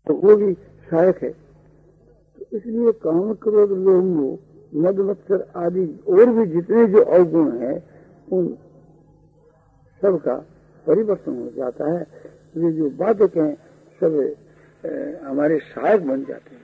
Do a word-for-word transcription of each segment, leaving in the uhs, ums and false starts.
तो वो भी सहायक है। तो इसलिए काम क्रोध लोभ मोह मद मत्सर आदि और भी जितने जो अवगुण है उन सबका परिवर्तन हो जाता है। ये जो बाधक हैं सब ए, हमारे सहायक बन जाते हैं।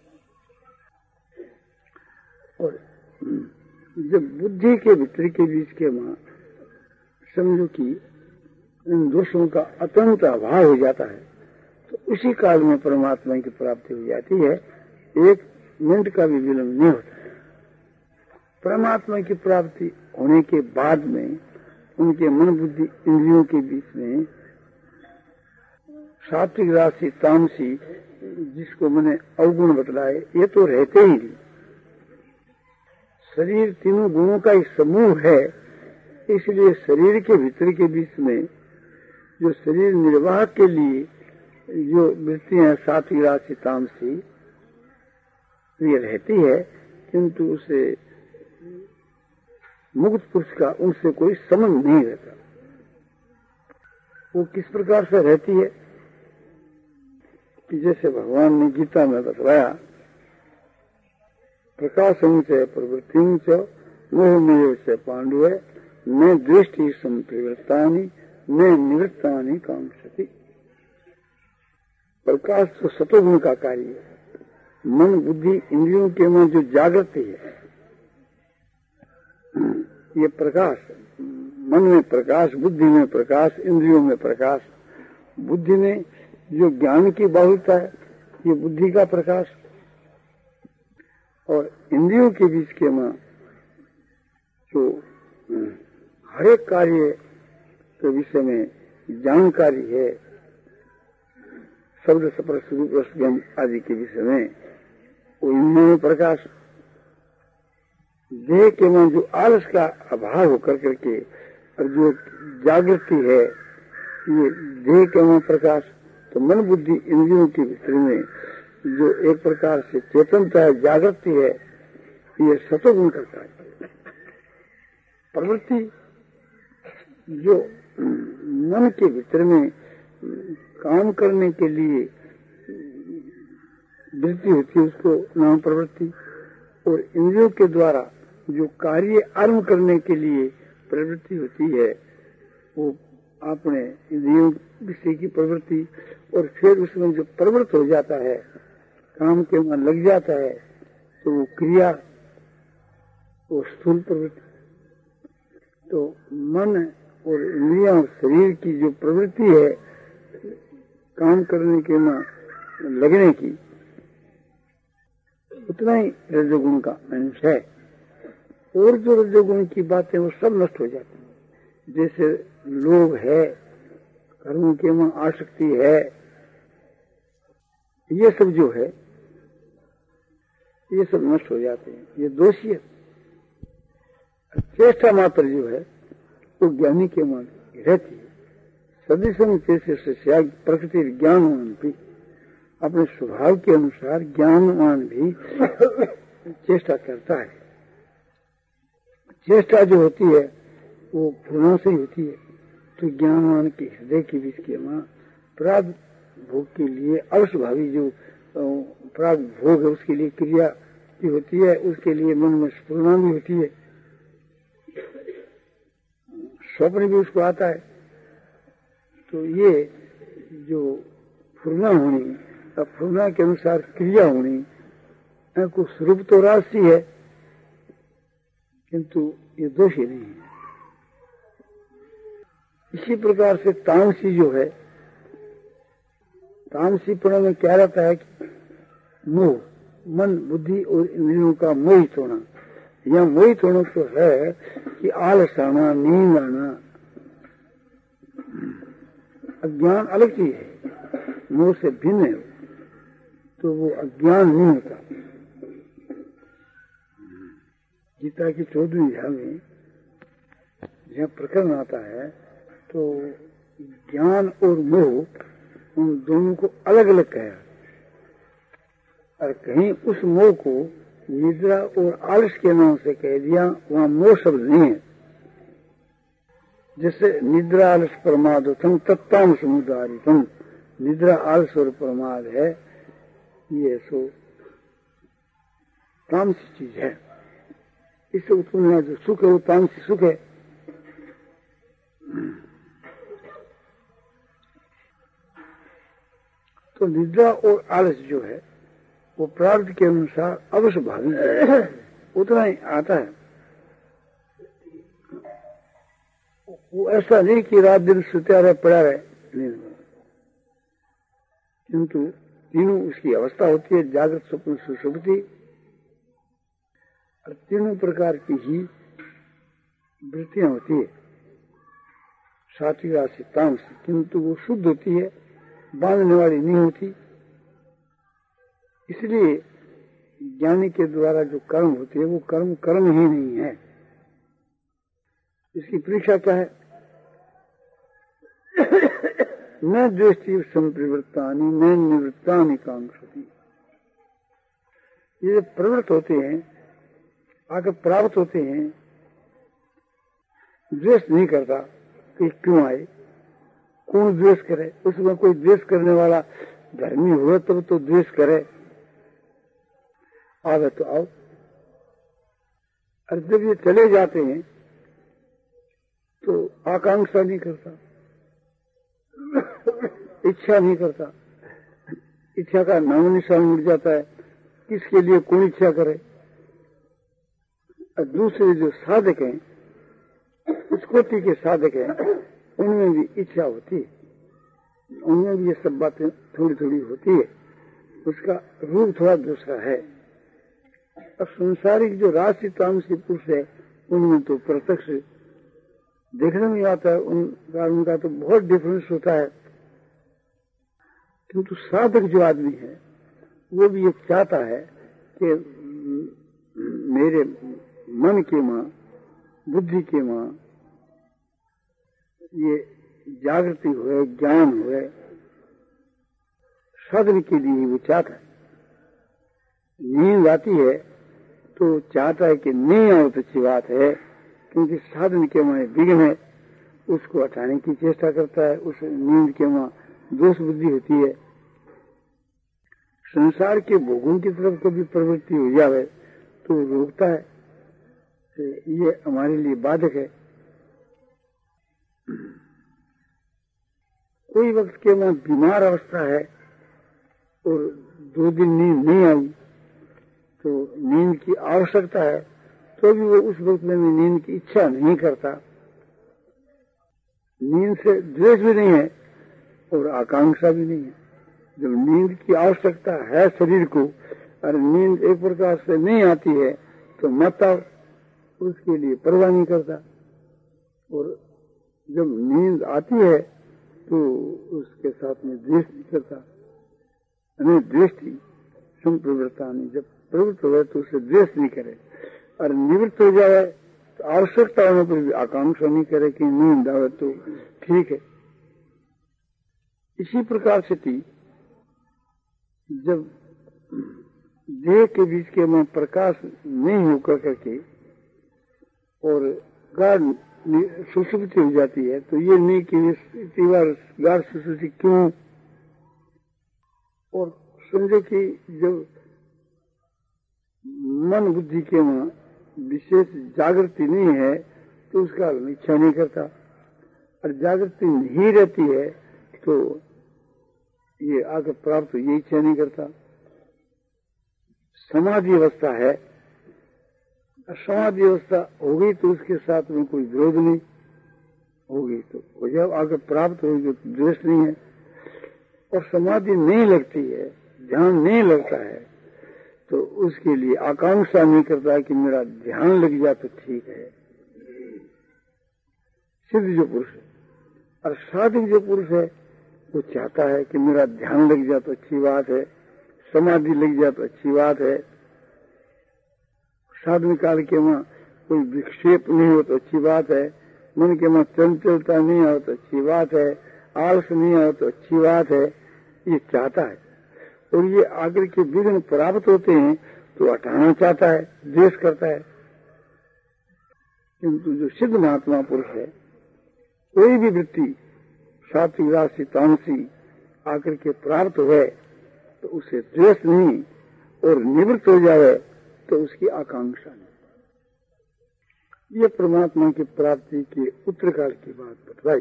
और जब बुद्धि के भीतर के बीच के वहां समझो कि इन दोषों का अत्यंत अभाव हो जाता है तो उसी काल में परमात्मा की प्राप्ति हो जाती है। एक मिनट का भी विलंब नहीं होता है। परमात्मा की प्राप्ति होने के बाद में उनके मन बुद्धि इंद्रियों के बीच में सात्विक राशि तामसी जिसको मैंने अवगुण बतलाए ये तो रहते ही नहीं। शरीर तीनों गुणों का एक समूह है, इसलिए शरीर के भीतर के बीच में जो शरीर निर्वाह के लिए जो वृत्तियां सात्विक राशि तामसी ये रहती है, किंतु उसे मुक्त पुरुष का उनसे कोई संबंध नहीं रहता। वो किस प्रकार से रहती है कि जैसे भगवान ने गीता में बतलाया, प्रकाशं च प्रवृत्तिं च मोहमेव च पांडव न दृष्टि संप्रवृत्तानि न निवृत्तानि कांक्षति। प्रकाश तो सतोगुण का कार्य है। मन बुद्धि इंद्रियों के में जो जागृति है ये प्रकाश, मन में प्रकाश, बुद्धि में प्रकाश, इंद्रियों में प्रकाश। बुद्धि में जो ज्ञान की बाहुलता है ये बुद्धि का प्रकाश, और इंद्रियों के बीच के में जो हर एक कार्य के विषय में जानकारी है, शब्द स्पर्श रूप रस गंध आदि के विषय में वो इंद्रियों में प्रकाश। देह के में जो आलस का अभाव होकर करके और जो जागृति है ये देह के में प्रकाश। तो मन बुद्धि इंद्रियों के भीतर में जो एक प्रकार से चेतनता है, जागृति है, ये सतोगुण का कार्य। प्रवृत्ति जो मन के भीतर में काम करने के लिए वृत्ति होती है उसको नाम प्रवृत्ति, और इंद्रियों के द्वारा जो कार्य आरंभ करने के लिए प्रवृत्ति होती है वो अपने इंद्रियों विषय की प्रवृत्ति। और फिर उसमें जो प्रवृत्त हो जाता है, काम के वहां लग जाता है, तो वो क्रिया, वो स्थूल प्रवृत्ति। तो मन और इंद्रिया और शरीर की जो प्रवृत्ति है काम करने के वहां लगने की, उतना ही रजोगुण का अंश है। और जो रजोगुण की बातें वो सब नष्ट हो जाती हैं। जैसे लोभ है, कर्मों के वहां आसक्ति है, ये सब जो है ये सब नष्ट हो जाते हैं। ये दोषी है। चेष्टा मात्र जो है वो ज्ञानी के मन रहती है। सदिशम चेष्टा प्रकृति ज्ञानवान भी अपने स्वभाव के अनुसार ज्ञानवान भी चेष्टा करता है। चेष्टा जो होती है वो फूलों से ही होती है। तो ज्ञानवान के हृदय के बीच के वहां प्राग भोग के लिए अवश्य भावी जो प्राग भोग है उसके लिए क्रिया भी होती है, उसके लिए मन में स्फुरना भी होती है, स्वप्न भी उसको आता है। तो ये जो फुरना होनी, अब फुरना के अनुसार क्रिया होनी को स्वरूप तो राशि है, किंतु ये दोषी नहीं है। इसी प्रकार से तामसी जो है, तामसीपण में क्या रहता है कि मोह, मन बुद्धि और इंद्रियों का मोहित होना। यह मोहित होना तो है कि आलस आना, नींद आना। अज्ञान अलग चीज है, मोह से भिन्न है, तो वो अज्ञान नहीं होता। गीता की चौदहवीं अध्याय में जहाँ प्रकरण आता है तो ज्ञान और मोह उन दोनों को अलग अलग कहा, और कहीं उस मोह को निद्रा और आलस के नाम से कह दिया, वहां मोह शब्द नहीं है। जैसे निद्रा आलस प्रमाद तम तत्ताम समुदारितम, निद्रा आलस और प्रमाद है ये सो तामसी चीज है। इससे उत्पन्न जो सुख है वो तामसी सुख है। तो निद्रा और आलस जो है वो प्रारब्ध के अनुसार अवश्य भावी है, उतना ही आता है। वो ऐसा नहीं कि रात दिन सोता रहे पड़ा रहे, नींद में, किंतु तीनों उसकी अवस्था होती है, जागृत स्वप्न सुषुप्ति, और तीनों प्रकार की ही वृत्तियां होती है, सात्विक राशि तामसी, किंतु वो शुद्ध होती है, बांधने वाली नहीं होती। इसलिए ज्ञानी के द्वारा जो कर्म होती है वो कर्म कर्म ही नहीं है। इसकी परीक्षा क्या है? न द्वेष्टि संप्रवृत्तानि न निवृत्तानि कांक्षति। ये प्रवृत्त होते हैं, आगे प्राप्त होते हैं, द्वेष नहीं करता कि क्यों आए, कौन द्वेष करे। उसमें कोई द्वेष करने वाला धर्मी हुआ तब तो द्वेष करे, आवे तो आओ। और जब ये चले जाते हैं तो आकांक्षा नहीं करता, इच्छा नहीं करता, इच्छा का नाम निशान मिट जाता है। किसके लिए कौन इच्छा करे? और दूसरे जो साधक हैं, उस कोटि के साधक हैं, उनमें भी इच्छा होती है, उनमें भी ये सब बातें थोड़ी थोड़ी होती है। उसका रूप थोड़ा दूसरा है। और संसारिक जो राशि तामसी पुरुष है उनमें तो प्रत्यक्ष देखने में आता है, उनका उनका तो बहुत डिफरेंस होता है। किंतु साधक जो आदमी है वो भी ये चाहता है कि मेरे मन के मां, बुद्धि के मां ये जागृति हुए, ज्ञान हुए, साधन के लिए वो चाहता है। नींद आती है तो चाहता है कि नहीं आओ तो अच्छी बात है, क्योंकि साधन के मां विघ्न है, उसको हटाने की चेष्टा करता है। उस नींद के मां दोष बुद्धि होती है। संसार के भोगों की तरफ कभी प्रवृत्ति हो जाए तो रोकता है, ये हमारे लिए बाधक है। कोई वक्त के मां बीमार अवस्था है और दो दिन नींद नहीं आई तो नींद की आवश्यकता है, तो भी वो उस वक्त में नींद की इच्छा नहीं करता। नींद से द्वेष भी नहीं है और आकांक्षा भी नहीं है। जब नींद की आवश्यकता है शरीर को और नींद एक प्रकार से नहीं आती है तो मत आओ, उसके लिए परवाह नहीं करता। और जब नींद आती है तो उसके साथ में द्वेष नहीं करता। अने दृष्टि संप्रवृत्ता नहीं, जब प्रवृत्त हो तो उसे द्वेष नहीं करे, और निवृत्त हो जाए तो आवश्यकता होने पर भी आकांक्षा नहीं करे कि नींद आवे तो ठीक है। इसी प्रकार से थी जब देह के बीच के में प्रकाश नहीं होकर करके और गाढ़ सुसुप्ति हो जाती है, तो ये नहीं कि इतनी बार गाढ़ सुसुप्ति क्यों। और समझो कि जब मन बुद्धि के वहां विशेष जागृति नहीं है तो उसका इच्छा नहीं करता, और जागृति नहीं रहती है तो ये आगे प्राप्त ये इच्छा नहीं करता। समाधि अवस्था है, समाधि अवस्था हो गई तो उसके साथ में कोई विरोध नहीं, होगी तो हो जाए, आगे प्राप्त होगी तो द्वेष नहीं है। और समाधि नहीं लगती है, ध्यान नहीं लगता है, तो उसके लिए आकांक्षा नहीं करता कि मेरा ध्यान लग जाए तो ठीक है। सिद्ध जो पुरुष है और साधक जो पुरुष है वो चाहता है कि मेरा ध्यान लग जाए तो अच्छी बात है, समाधि लग जाए तो अच्छी बात है, साधन काल के वहां कोई विक्षेप नहीं हो तो अच्छी बात है, मन के वहां चंचलता नहीं हो तो अच्छी बात है, आलस नहीं हो तो अच्छी बात है, ये चाहता है। और ये आगे के विघ्न प्राप्त होते हैं तो हटाना चाहता है, द्वेष करता है। किंतु जो सिद्ध महात्मा पुरुष है, कोई भी वृत्ति सात्विक राशि तामसी आकर के प्राप्त हुए तो उसे द्वेष नहीं, और निवृत्त हो जाए तो उसकी आकांक्षा नहीं। यह परमात्मा की प्राप्ति के उत्तरकाल की बात बतलाई।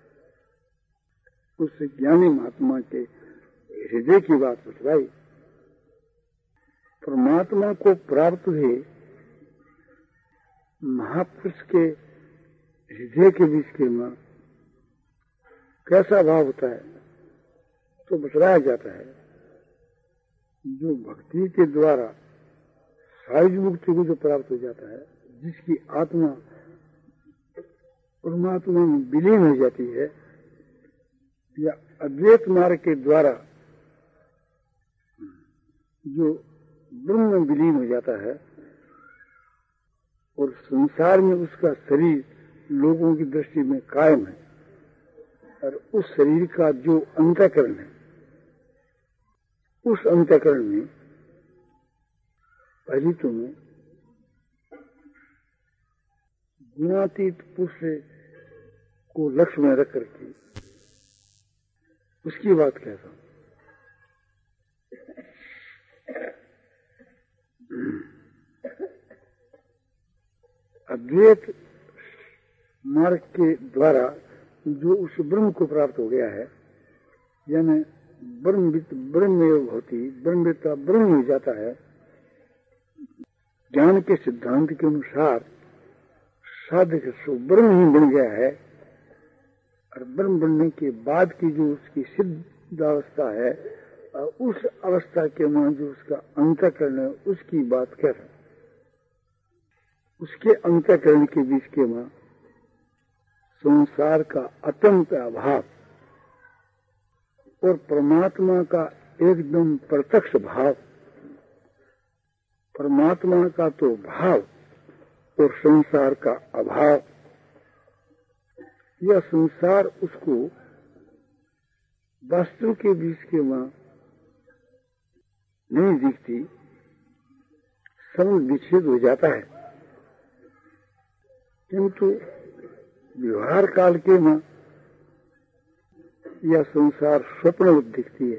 उस ज्ञानी महात्मा के हृदय की बात बतलाई। परमात्मा को प्राप्त हुए महापुरुष के हृदय के बीच के में कैसा भाव होता है तो बतलाया जाता है। जो भक्ति के द्वारा सायुज मुक्ति को जो प्राप्त हो जाता है, जिसकी आत्मा परमात्मा में विलीन हो जाती है, या अद्वैत मार्ग के द्वारा जो ब्रह्म में विलीन हो जाता है, और संसार में उसका शरीर लोगों की दृष्टि में कायम है, और उस शरीर का जो अंतःकरण है, उस अंतःकरण में पहली तो में गुणातीत पुरुष को लक्ष्य में रख करके उसकी बात कहता हूं। अद्वैत मार्ग के द्वारा जो उस ब्रह्म को प्राप्त हो गया है, यानी ब्रह्म ब्रह्म होती ब्रह्मविद्ता ब्रह्म हो जाता है। ज्ञान के सिद्धांत के अनुसार साधक सो ब्रह्म ही बन गया है, और ब्रह्म बनने के बाद की जो उसकी सिद्ध अवस्था है, उस अवस्था के मान जो उसका अंतःकरण है, उसकी बात कर रहे। उसके अंतःकरण के बीच के मां संसार का अत्यंत अभाव और परमात्मा का एकदम प्रत्यक्ष भाव, परमात्मा का तो भाव और संसार का अभाव, यह संसार उसको वास्तु के बीच के मां नहीं दिखती, समझ विच्छेद हो जाता है। किंतु व्यवहार काल के मां यह संसार स्वप्न दिखती है,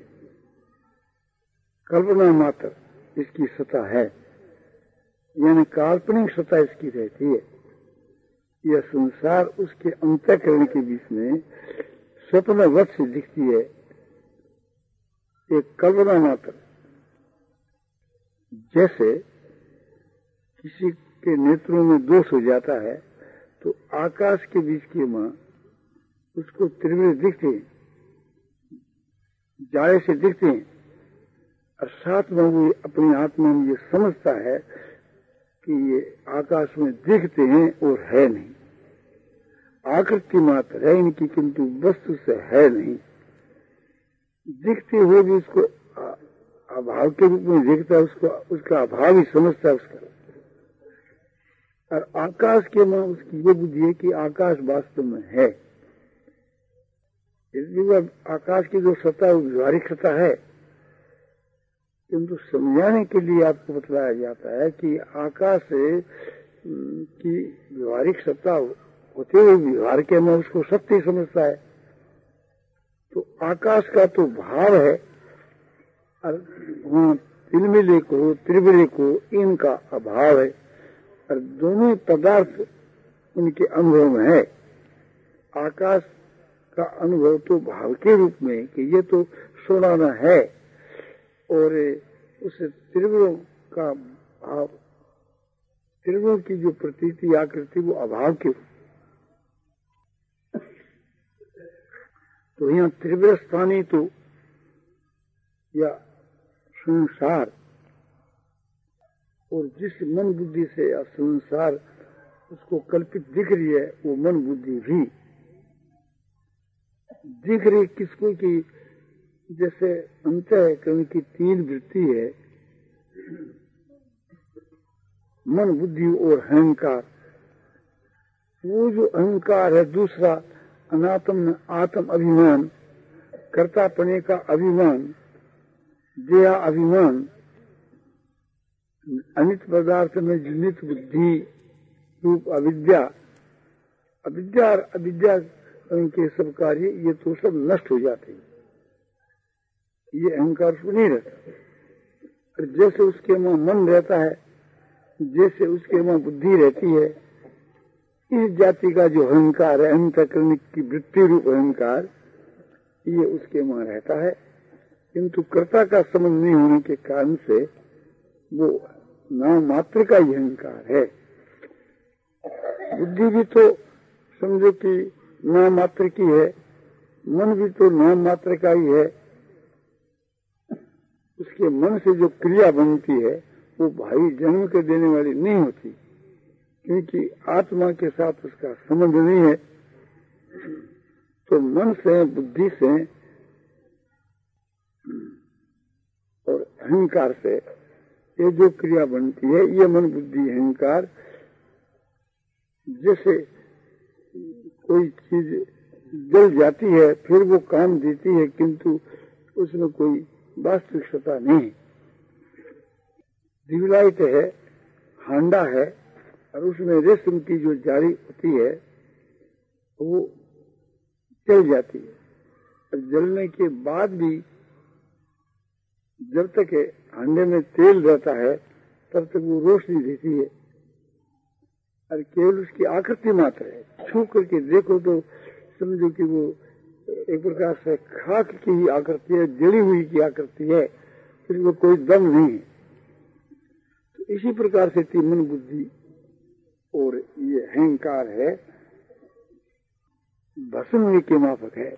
कल्पना मात्र इसकी सत्ता है, यानी काल्पनिक सत्ता इसकी रहती है। यह संसार उसके अंतःकरण के बीच में स्वप्नवत से दिखती है, एक कल्पना मात्र। जैसे किसी के नेत्रों में दोष हो जाता है तो आकाश के बीच की मां उसको त्रिवृत्त दिखते हैं, जाए से दिखते हैं, और साथ में वो अपनी आत्मा में ये समझता है कि ये आकाश में दिखते हैं और है नहीं, आकृति मात्र है इनकी, किंतु वस्तु से है नहीं। दिखते हुए भी उसको अभाव के रूप में देखता है, उसको उसका अभाव ही समझता है उसका। और आकाश के मां उसकी ये बुद्धि है कि आकाश वास्तव में है। इसलिए आकाश की जो सत्ता है वो व्यवहारिक सत्ता है, किंतु समझाने के लिए आपको बतलाया जाता है कि आकाश की व्यवहारिक सत्ता होते हुए व्यवहार के में उसको सत्य समझता है। तो आकाश का तो भाव है, और वहां तिलमिले को त्रिविले को इनका अभाव है, और दोनों पदार्थ उनके अनुभव में है। आकाश का अनुभव तो भाव के रूप में कि ये तो सोनाना है, और उस त्रिवुरों का भाव, त्रिवुरों की जो प्रतीति आकृति वो अभाव के रूप। तो यहाँ त्रिवृह स्थानी तो या संसार, और जिस मन बुद्धि से या संसार उसको कल्पित दिख रही है, वो मन बुद्धि भी दिख रही किसको कि जैसे अंतःकरण की तीन वृत्ति है, मन बुद्धि और अहंकार। वो जो अहंकार है दूसरा अनात्म आत्म अभिमान, कर्तापने का अभिमान, देहा अभिमान, अनित पदार्थ में नित बुद्धि रूप अविद्या, अविद्या और अविद्या के सब कार्य ये तो सब नष्ट हो जाते हैं। ये अहंकार उसको नहीं रहता। और जैसे उसके वहां मन रहता है, जैसे उसके वहां बुद्धि रहती है, इस जाति का जो अहंकार है, अंतःकरण की वृत्ति रूप अहंकार, ये उसके वहां रहता है। किंतु कर्ता का संबंध नहीं होने के कारण से वो नाम मात्र का ही अहंकार है। बुद्धि भी तो समझो कि नाम मात्र की है, मन भी तो नाम मात्र का ही है। उसके मन से जो क्रिया बनती है वो भाई जन्म के देने वाली नहीं होती, क्योंकि आत्मा के साथ उसका संबंध नहीं है। तो मन से, बुद्धि से और अहंकार से ये जो क्रिया बनती है, ये मन बुद्धि अहंकार, जैसे कोई चीज जल जाती है फिर वो काम देती है, किंतु उसमें कोई वास्तविक सत्ता नहीं। ट्यूबलाइट है, हांडा है, और उसमें रेशम की जो जाली होती है वो जल जाती है, और जलने के बाद भी जब तक हांडे में तेल रहता है तब तक वो रोशनी देती है, और केवल उसकी आकृति मात्र है। छू करके देखो तो समझो कि वो एक प्रकार से खाक की ही आकृति है, जली हुई की आकृति है, फिर वो कोई दम नहीं है। तो इसी प्रकार से मन बुद्धि और ये अहंकार है, भस्म के माफक है।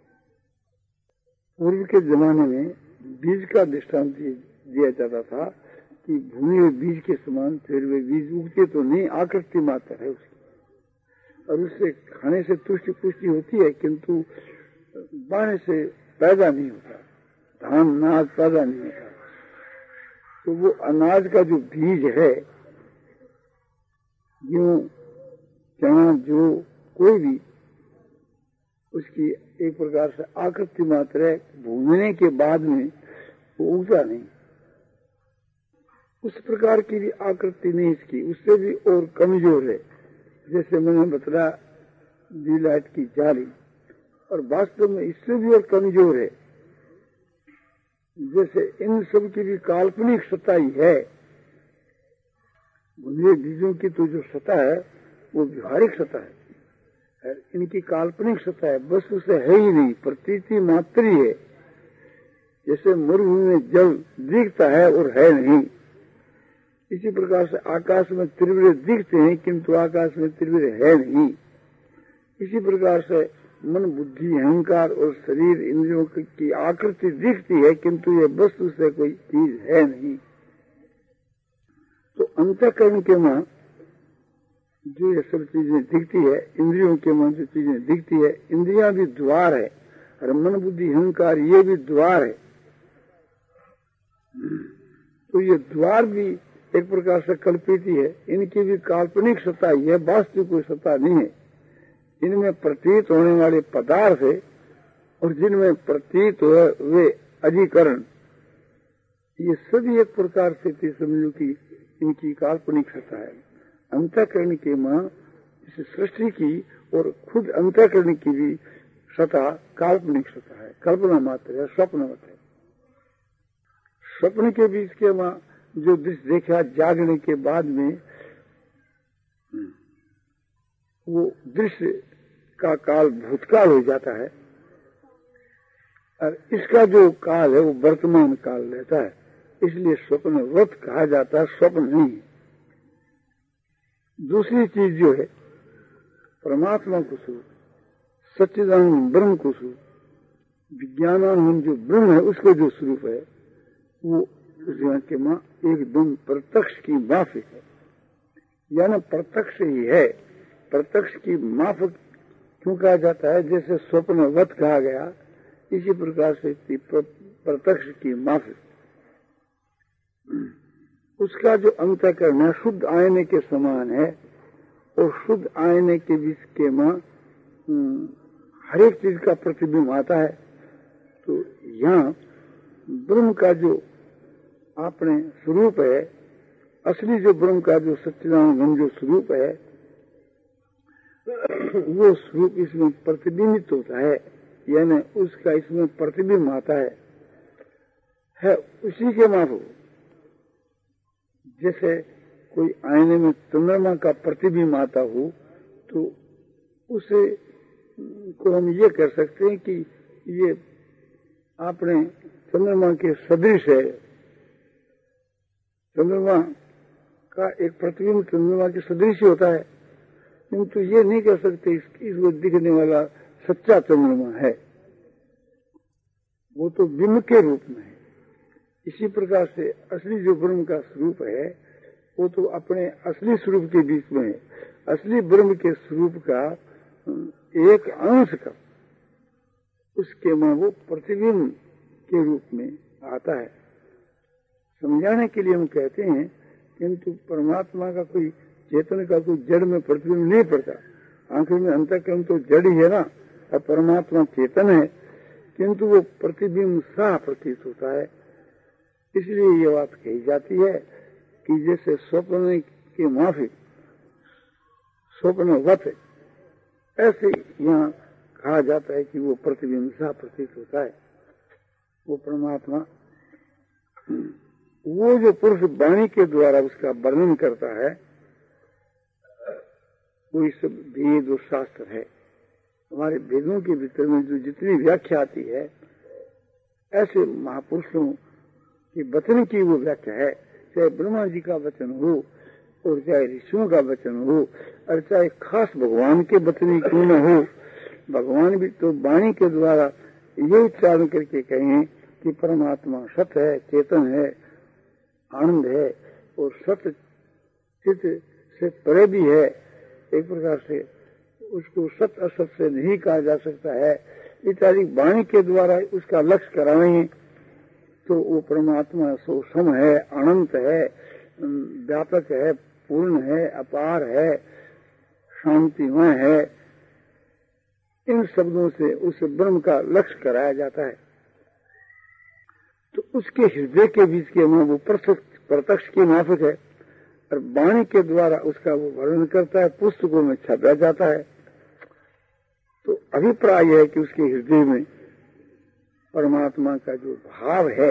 पूर्व के जमाने में बीज का दृष्टांत दिया जाता था कि भूमि में बीज के समान, फिर वे बीज उगते तो नहीं, आकृति मात्र है उसकी, और उससे खाने से तुष्टि पुष्टि होती है, किंतु बाने से पैदा नहीं होता, धान अनाज पैदा नहीं होता। तो वो अनाज का जो बीज है, गेहूं, चना, जो कोई भी, उसकी एक प्रकार से आकृति मात्र है, भूनने के बाद में वो उगता नहीं। उस प्रकार की भी आकृति नहीं इसकी, उससे भी और कमजोर है। जैसे मैंने बताया ट्यूबलाइट की जाली, और वास्तव में इससे भी और कमजोर है। जैसे इन सब की भी काल्पनिक सत्ता ही है। भुने बीजों की तो जो सत्ता है वो व्यवहारिक सत्ता है, इनकी काल्पनिक सत्ता है, वस्तु से है ही नहीं, प्रतीति मात्र ही है। जैसे मरुभूमि में जल दिखता है और है नहीं, इसी प्रकार से आकाश में त्रिवृह दिखते हैं किंतु आकाश में त्रिवृह है नहीं। इसी प्रकार से मन, बुद्धि, अहंकार और शरीर, इंद्रियों की आकृति दिखती है किंतु ये वस्तु से कोई चीज है नहीं। तो अंतःकरण के वहां जो ये सब चीजें दिखती है, इंद्रियों के वहां जो चीजें दिखती है, इंद्रियां भी द्वार है, और मन, बुद्धि, अहंकार ये भी द्वार है। तो ये द्वार भी एक प्रकार से कल्पित ही है, इनकी भी काल्पनिक सत्ता ही है, वास्तविक कोई सत्ता नहीं है। इनमें प्रतीत होने वाले पदार्थ है, और जिनमें प्रतीत हुए वे अधिकरण, ये सभी एक प्रकार से समझो कि इनकी काल्पनिक सत्ता है। अंतःकरण के मां इस सृष्टि की और खुद अंतःकरण की भी सत्ता काल्पनिक सत्ता है, कल्पना मात्र है, स्वप्न मत है। स्वप्न के बीच के मां जो दृश्य देखा जागने के बाद में, वो दृश्य का काल भूतकाल हो जाता है, और इसका जो काल है वो वर्तमान काल रहता है। इसलिए स्वप्नवत कहा जाता है, स्वप्न नहीं। दूसरी चीज जो है परमात्मा को स्वरूप, सच्चिदानंद ब्रह्म को स्वरूप, विज्ञानानंद जो ब्रह्म है उसको जो स्वरूप है, वो उस के मां एकदम प्रत्यक्ष की माफिक है, यानी प्रत्यक्ष ही है। प्रत्यक्ष की माफिक क्यों कहा जाता है? जैसे स्वप्नवत कहा गया, इसी प्रकार से प्रत्यक्ष की माफिक। उसका जो अंतःकरण है शुद्ध आईने के समान है, और शुद्ध आईने के बीच के मां हर एक चीज का प्रतिबिंब आता है। तो यहाँ ब्रह्म का जो अपने स्वरूप है, असली जो ब्रह्म का जो सच्चिदानंद जो स्वरूप है, वो स्वरूप इसमें प्रतिबिंबित होता है, यानी उसका इसमें प्रतिबिंब आता है। है उसी के माफिक। जैसे कोई आईने में चंद्रमा का प्रतिबिंब आता हो तो उसे को हम ये कह सकते हैं कि ये आपने चंद्रमा के सदृश है। चंद्रमा का एक प्रतिबिंब चंद्रमा के सदृश होता है, किंतु ये नहीं कह सकते इसको दिखने वाला सच्चा चंद्रमा है, वो तो बिंब के रूप में है। इसी प्रकार से असली जो ब्रह्म का स्वरूप है वो तो अपने असली स्वरूप के बीच में है। असली ब्रह्म के स्वरूप का एक अंश का उसके में वो प्रतिबिंब के रूप में आता है। समझाने के लिए हम कहते हैं, किंतु परमात्मा का कोई चेतन का कोई जड़ में प्रतिबिंब नहीं पड़ता। आंखों में अंतःकरण तो जड़ ही है ना, और परमात्मा चेतन है, किंतु वो प्रतिबिंब सा प्रतीत होता है। इसलिए ये बात कही जाती है कि जैसे स्वप्न के माफिक स्वप्नवत, ऐसे यहाँ कहा जाता है कि वो प्रतिबिंब सा प्रतीत होता है वो परमात्मा। वो जो पुरुष वाणी के द्वारा उसका वर्णन करता है वो सब वेद और शास्त्र है। हमारे वेदों के भीतर में जो जितनी व्याख्या आती है, ऐसे महापुरुषों की वचन की वो व्याख्या है। चाहे ब्रह्मा जी का वचन हो और चाहे ऋषियों का वचन हो और चाहे खास भगवान के वचन ही क्यों न हो, भगवान भी तो वाणी के द्वारा ये उच्चारण करके कहें कि परमात्मा सत है, चेतन है, आनंद है और सत्य चित से परे भी है। एक प्रकार से उसको सत्य असत से नहीं कहा जा सकता है। इत्यादि वाणी के द्वारा उसका लक्ष्य कराएं तो वो परमात्मा सो सम है, अनंत है, व्यापक है, पूर्ण है, अपार है, शांतिमय है। इन शब्दों से उस ब्रह्म का लक्ष्य कराया जाता है। तो उसके हृदय के बीच के में वो प्रत्यक्ष के माफिक है और वाणी के द्वारा उसका वो वर्णन करता है, पुस्तकों में छापा जाता है। तो अभिप्राय है कि उसके हृदय में परमात्मा का जो भाव है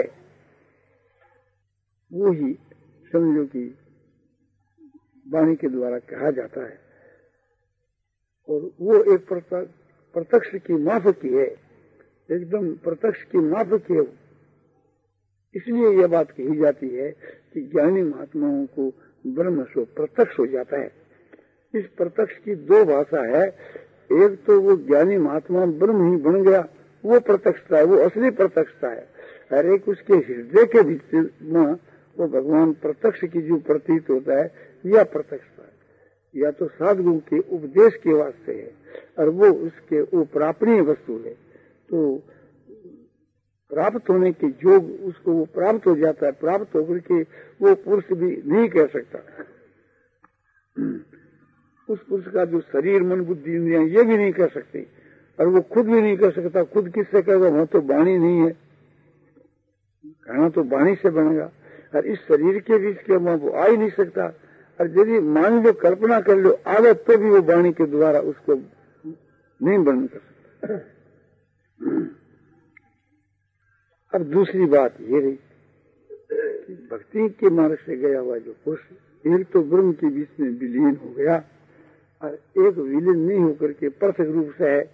वो ही समझो कि वाणी के द्वारा कहा जाता है और वो एक प्रत्यक्ष की माफक की है, एकदम प्रत्यक्ष की माफक है। इसलिए यह बात कही जाती है कि ज्ञानी महात्माओं को ब्रह्म स्व प्रत्यक्ष हो जाता है। इस प्रत्यक्ष की दो भाषा है। एक तो वो ज्ञानी महात्मा ब्रह्म ही बन गया, वो प्रत्यक्षता है, वो असली प्रत्यक्षता है। हर एक उसके हृदय के भीतर में वो भगवान प्रत्यक्ष की जो प्रतीत होता है, यह प्रत्यक्षता है। या तो साधुओं के उपदेश के वास्ते है और वो उसके वो प्रापणीय वस्तु है। तो प्राप्त होने के योग उसको वो प्राप्त हो जाता है। प्राप्त होकर के वो पुरुष भी नहीं कह सकता। उस पुरुष का जो शरीर, मन, बुद्धि, इंद्रियां ये भी नहीं कर सकते और वो खुद भी नहीं कर सकता। खुद किससे कहेगा? वहां तो वाणी नहीं है, कहना तो वाणी से बनेगा और इस शरीर के बीच के वहां वो आ ही नहीं सकता। और यदि मान लो, कल्पना कर लो आगे, तो भी वो वाणी के द्वारा उसको नहीं वर्णन कर सकता। अब दूसरी बात ये रही कि भक्ति के मार्ग से गया हुआ जो पुरुष एक तो ब्रह्म के बीच में विलीन हो गया और एक विलीन नहीं होकर के पृथक रूप से है,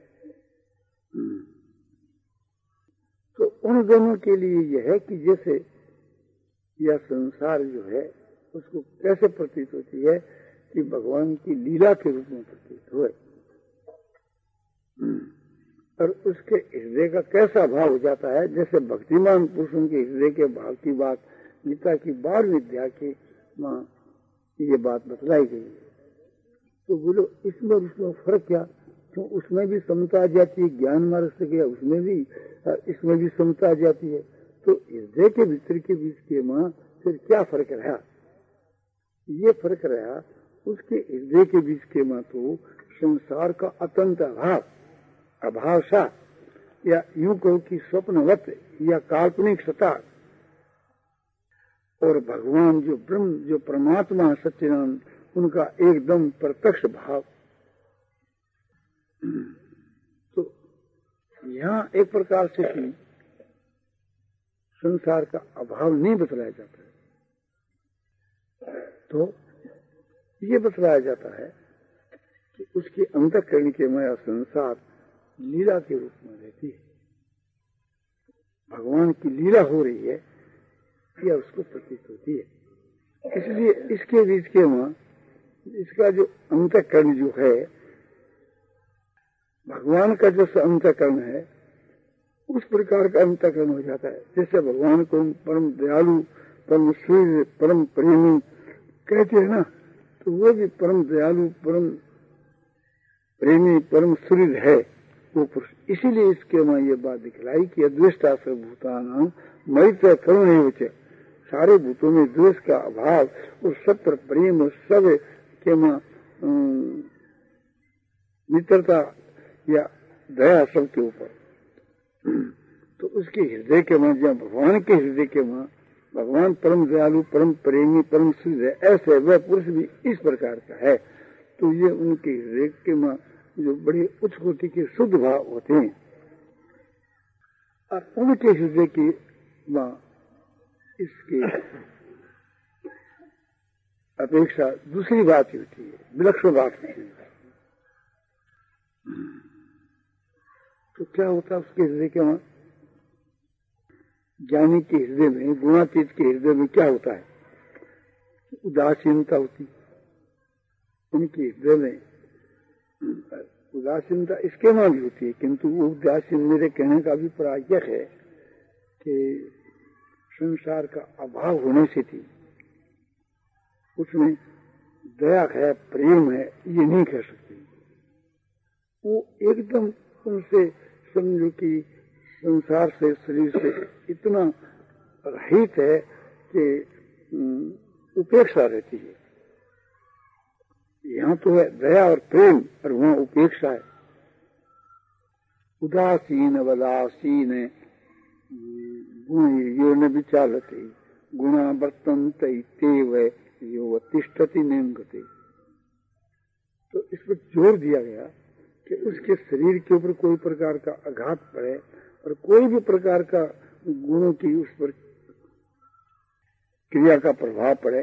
तो उन दोनों के लिए यह है कि जैसे यह संसार जो है उसको कैसे प्रतीत होती है कि भगवान की लीला के रूप में प्रतीत हुए और उसके हृदय का कैसा भाव हो जाता है। जैसे भक्तिमान पुरुषों के हृदय के भाव की बात गीता की बाल विद्या की मां ये बात बतलाई गई है। तो बोलो इसमें उसमें फर्क क्या? क्यों उसमें भी समता आ जाती है, ज्ञान मार्ग से गया उसमें भी, इसमें भी समता आ जाती है। तो हृदय के भीतर के बीच के मां फिर क्या फर्क रहा? ये फर्क रहा उसके हृदय के बीच के मां तो संसार का अत्यंत अभाव अभाव सा, या यूं कहो कि स्वप्नवत या काल्पनिक सता, और भगवान जो ब्रह्म जो परमात्मा सच्चिदानंद उनका एकदम प्रत्यक्ष भाव। तो यहाँ एक प्रकार से कि संसार का अभाव नहीं बतलाया जाता है। तो ये बतलाया जाता है कि उसके अंतःकरण के माया संसार लीला के रूप में रहती है, भगवान की लीला हो रही है, यह उसको प्रतीत होती है। इसलिए इसके बीच के वहां इसका जो अंतःकरण जो है, भगवान का जो अंतःकरण है, उस प्रकार का अंतःकरण हो जाता है। जैसे भगवान को परम दयालु, परम सूर्य, परम प्रेमी कहते हैं ना, तो वो भी परम दयालु, परम प्रेमी, परम सूर्य है वो पुरुष। इसीलिए इसके वहां ये बात दिखलाई कि अद्वेष्टा सर्वभूतानां मैत्र करुणैव च, सारे भूतों में द्वेष का अभाव और सब पर प्रेम और सब के मित्रता या दया सबके ऊपर। तो उसके हृदय के वहां, जहाँ भगवान के हृदय के वहां भगवान परम दयालु, परम प्रेमी, परम सूर्य है, ऐसे वह पुरुष भी इस प्रकार का है। तो ये उनके हृदय के वहां जो बड़े उच्च कोटि के शुद्ध भाव होते हैं, और उनके हृदय की वहां इसके अपेक्षा दूसरी बात होती है, विलक्षण बात होती है। तो क्या होता है उसके हृदय के वहां? ज्ञानी के हृदय में, गुणातीत के हृदय में क्या होता है? उदासीनता होती। उनके हृदय में उदासीनता इसके वहां भी होती है, किंतु वो उदासीन, मेरे कहने का अभिप्राय यह है कि संसार का अभाव होने से थी, उसमें दया है, प्रेम है, ये नहीं कह सकते। वो एकदम उनसे समझो कि संसार से, शरीर से इतना रहित है कि उपेक्षा रहती है। यहाँ तो है दया और प्रेम, और वहां उपेक्षा है। उदासीन वदासीन गुण यो न विचालते गुणा वर्तन्ते तेव यो तिष्ठति निंगते। तो इस पर जोर दिया गया कि उसके शरीर के ऊपर कोई प्रकार का आघात पड़े और कोई भी प्रकार का गुणों की उस पर क्रिया का प्रभाव पड़े,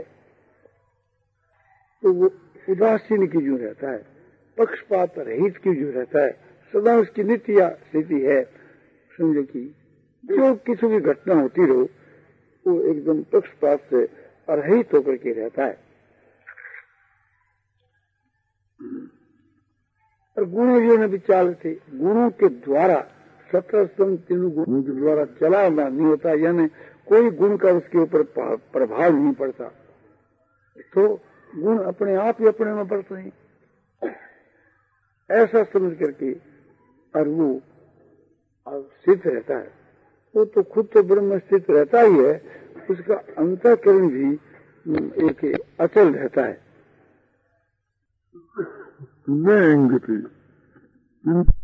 तो वो उदासीन की जो रहता है, पक्षपात रहित की जो रहता है, सदा उसकी नित्य स्थिति है। समझो कि जो किसी भी घटना होती रहो, वो एकदम पक्षपात से रहित होकर के रहता है। और गुणों जो न विचार थे, गुणों के द्वारा सत्रह स्तंभ तीनों गुणों के द्वारा चलाना नहीं होता, यानी कोई गुण का उसके ऊपर प्रभाव नहीं पड़ता। तो गुण अपने आप ही अपने में पड़ते हैं, ऐसा समझ करके और वो स्थित रहता है। वो तो खुद तो ब्रह्म स्थित रहता ही है, उसका अंतःकरण भी एक अचल रहता है।